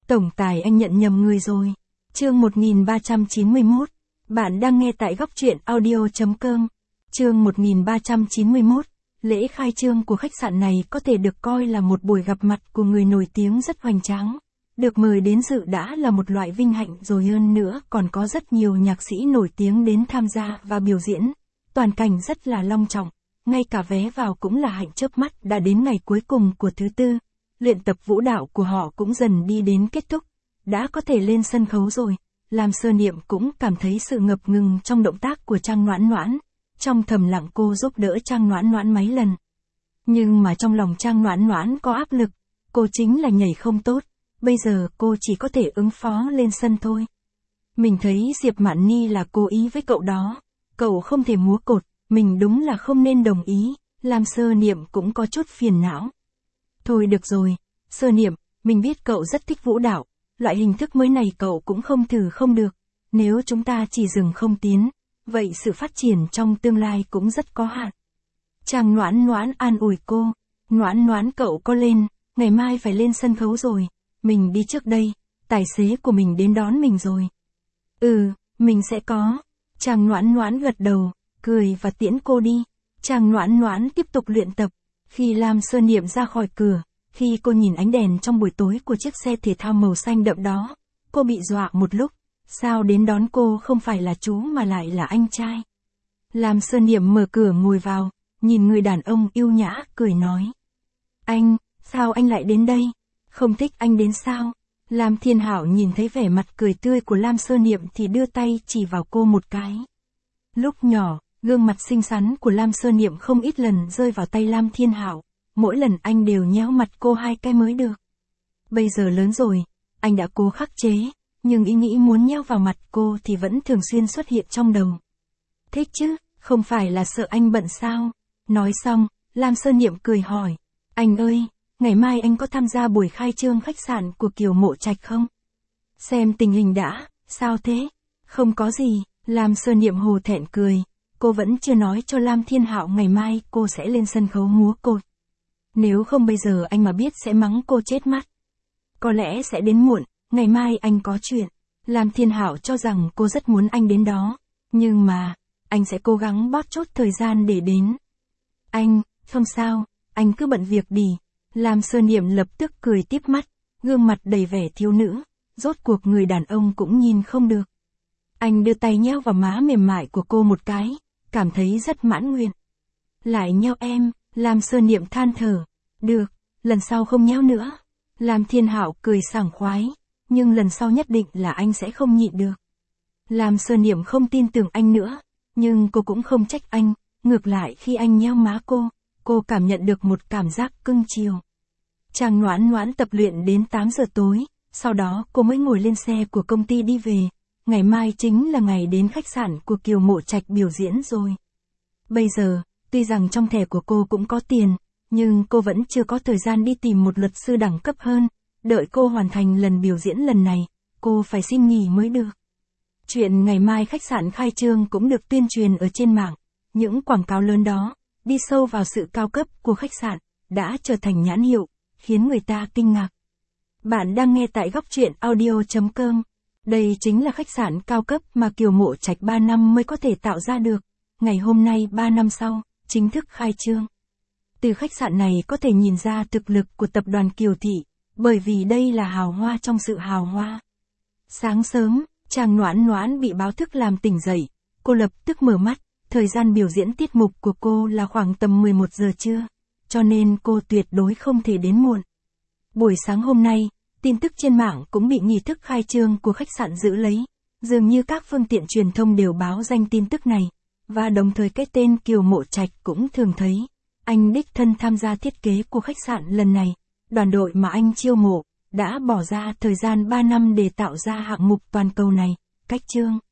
Tổng tài anh nhận nhầm người rồi. Chương 1391. Bạn đang nghe tại góc truyện audio.com. Chương 1391. Lễ khai trương của khách sạn này có thể được coi là một buổi gặp mặt của người nổi tiếng rất hoành tráng. Được mời đến dự đã là một loại vinh hạnh rồi, hơn nữa còn có rất nhiều nhạc sĩ nổi tiếng đến tham gia và biểu diễn. Toàn cảnh rất là long trọng, ngay cả vé vào cũng là hạnh chớp mắt. Đã đến ngày cuối cùng của thứ tư, luyện tập vũ đạo của họ cũng dần đi đến kết thúc. Đã có thể lên sân khấu rồi, Lam Sơ Niệm cũng cảm thấy sự ngập ngừng trong động tác của Trang Noãn Noãn. Trong thầm lặng cô giúp đỡ Trang Noãn Noãn mấy lần. Nhưng mà trong lòng Trang Noãn Noãn có áp lực, cô chính là nhảy không tốt, bây giờ cô chỉ có thể ứng phó lên sân thôi. Mình thấy Diệp Mạn Ni là cố ý với cậu đó, cậu không thể múa cột, mình đúng là không nên đồng ý. Lam Sơ Niệm cũng có chút phiền não. Thôi được rồi, Sơ Niệm, mình biết cậu rất thích vũ đạo, loại hình thức mới này cậu cũng không thử không được. Nếu chúng ta chỉ dừng không tiến, vậy sự phát triển trong tương lai cũng rất có hạn. Trang Noãn Noãn an ủi cô. Noãn Noãn cậu có lên, ngày mai phải lên sân khấu rồi. Mình đi trước đây, tài xế của mình đến đón mình rồi. Ừ, mình sẽ có. Trang Noãn Noãn gật đầu, cười và tiễn cô đi. Trang Noãn Noãn tiếp tục luyện tập. Khi Lam Sơ Niệm ra khỏi cửa, khi cô nhìn ánh đèn trong buổi tối của chiếc xe thể thao màu xanh đậm đó, cô bị dọa một lúc. Sao đến đón cô không phải là chú mà lại là anh trai? Lam Sơ Niệm mở cửa ngồi vào, nhìn người đàn ông yêu nhã, cười nói. Anh, sao anh lại đến đây? Không thích anh đến sao? Lam Thiên Hảo nhìn thấy vẻ mặt cười tươi của Lam Sơ Niệm thì đưa tay chỉ vào cô một cái. Lúc nhỏ, gương mặt xinh xắn của Lam Sơ Niệm không ít lần rơi vào tay Lam Thiên Hảo, mỗi lần anh đều nhéo mặt cô 2 cái mới được. Bây giờ lớn rồi, anh đã cố khắc chế, nhưng ý nghĩ muốn nhéo vào mặt cô thì vẫn thường xuyên xuất hiện trong đầu. Thích chứ, không phải là sợ anh bận sao? Nói xong, Lam Sơ Niệm cười hỏi. Anh ơi, ngày mai anh có tham gia buổi khai trương khách sạn của Kiều Mộ Trạch không? Xem tình hình đã, sao thế? Không có gì, Lam Sơ Niệm hồ thẹn cười. Cô vẫn chưa nói cho Lam Thiên Hạo ngày mai cô sẽ lên sân khấu múa cột. Nếu không bây giờ anh mà biết sẽ mắng cô chết mắt. Có lẽ sẽ đến muộn, ngày mai anh có chuyện. Lam Thiên Hạo cho rằng cô rất muốn anh đến đó. Nhưng mà, anh sẽ cố gắng bóp chốt thời gian để đến. Anh, không sao, anh cứ bận việc đi. Lam Sơ Niệm lập tức cười tiếp mắt, gương mặt đầy vẻ thiếu nữ. Rốt cuộc người đàn ông cũng nhìn không được. Anh đưa tay nhéo vào má mềm mại của cô một cái, cảm thấy rất mãn nguyện. Lại nhéo em, Lam Sơ Niệm than thở. Được, lần sau không nhéo nữa. Lam Thiên Hạo cười sảng khoái, nhưng lần sau nhất định là anh sẽ không nhịn được. Lam Sơ Niệm không tin tưởng anh nữa, nhưng cô cũng không trách anh, ngược lại khi anh nhéo má cô cảm nhận được một cảm giác cưng chiều. Trang Noãn Noãn tập luyện đến 8 giờ tối, sau đó cô mới ngồi lên xe của công ty đi về. Ngày mai chính là ngày đến khách sạn của Kiều Mộ Trạch biểu diễn rồi. Bây giờ, tuy rằng trong thẻ của cô cũng có tiền, nhưng cô vẫn chưa có thời gian đi tìm một luật sư đẳng cấp hơn. Đợi cô hoàn thành lần biểu diễn lần này, cô phải xin nghỉ mới được. Chuyện ngày mai khách sạn khai trương cũng được tuyên truyền ở trên mạng. Những quảng cáo lớn đó, đi sâu vào sự cao cấp của khách sạn, đã trở thành nhãn hiệu, khiến người ta kinh ngạc. Bạn đang nghe tại góc truyện audio.com. Đây chính là khách sạn cao cấp mà Kiều Mộ Trạch 3 năm mới có thể tạo ra được. Ngày hôm nay 3 năm sau, chính thức khai trương. Từ khách sạn này có thể nhìn ra thực lực của tập đoàn Kiều Thị, bởi vì đây là hào hoa trong sự hào hoa. Sáng sớm, Trang Noãn Noãn bị báo thức làm tỉnh dậy, cô lập tức mở mắt, thời gian biểu diễn tiết mục của cô là khoảng tầm 11 giờ trưa, cho nên cô tuyệt đối không thể đến muộn. Buổi sáng hôm nay, tin tức trên mạng cũng bị nghi thức khai trương của khách sạn giữ lấy, dường như các phương tiện truyền thông đều báo danh tin tức này, và đồng thời cái tên Kiều Mộ Trạch cũng thường thấy. Anh đích thân tham gia thiết kế của khách sạn lần này, đoàn đội mà anh chiêu mộ, đã bỏ ra thời gian 3 năm để tạo ra hạng mục toàn cầu này, cách trương.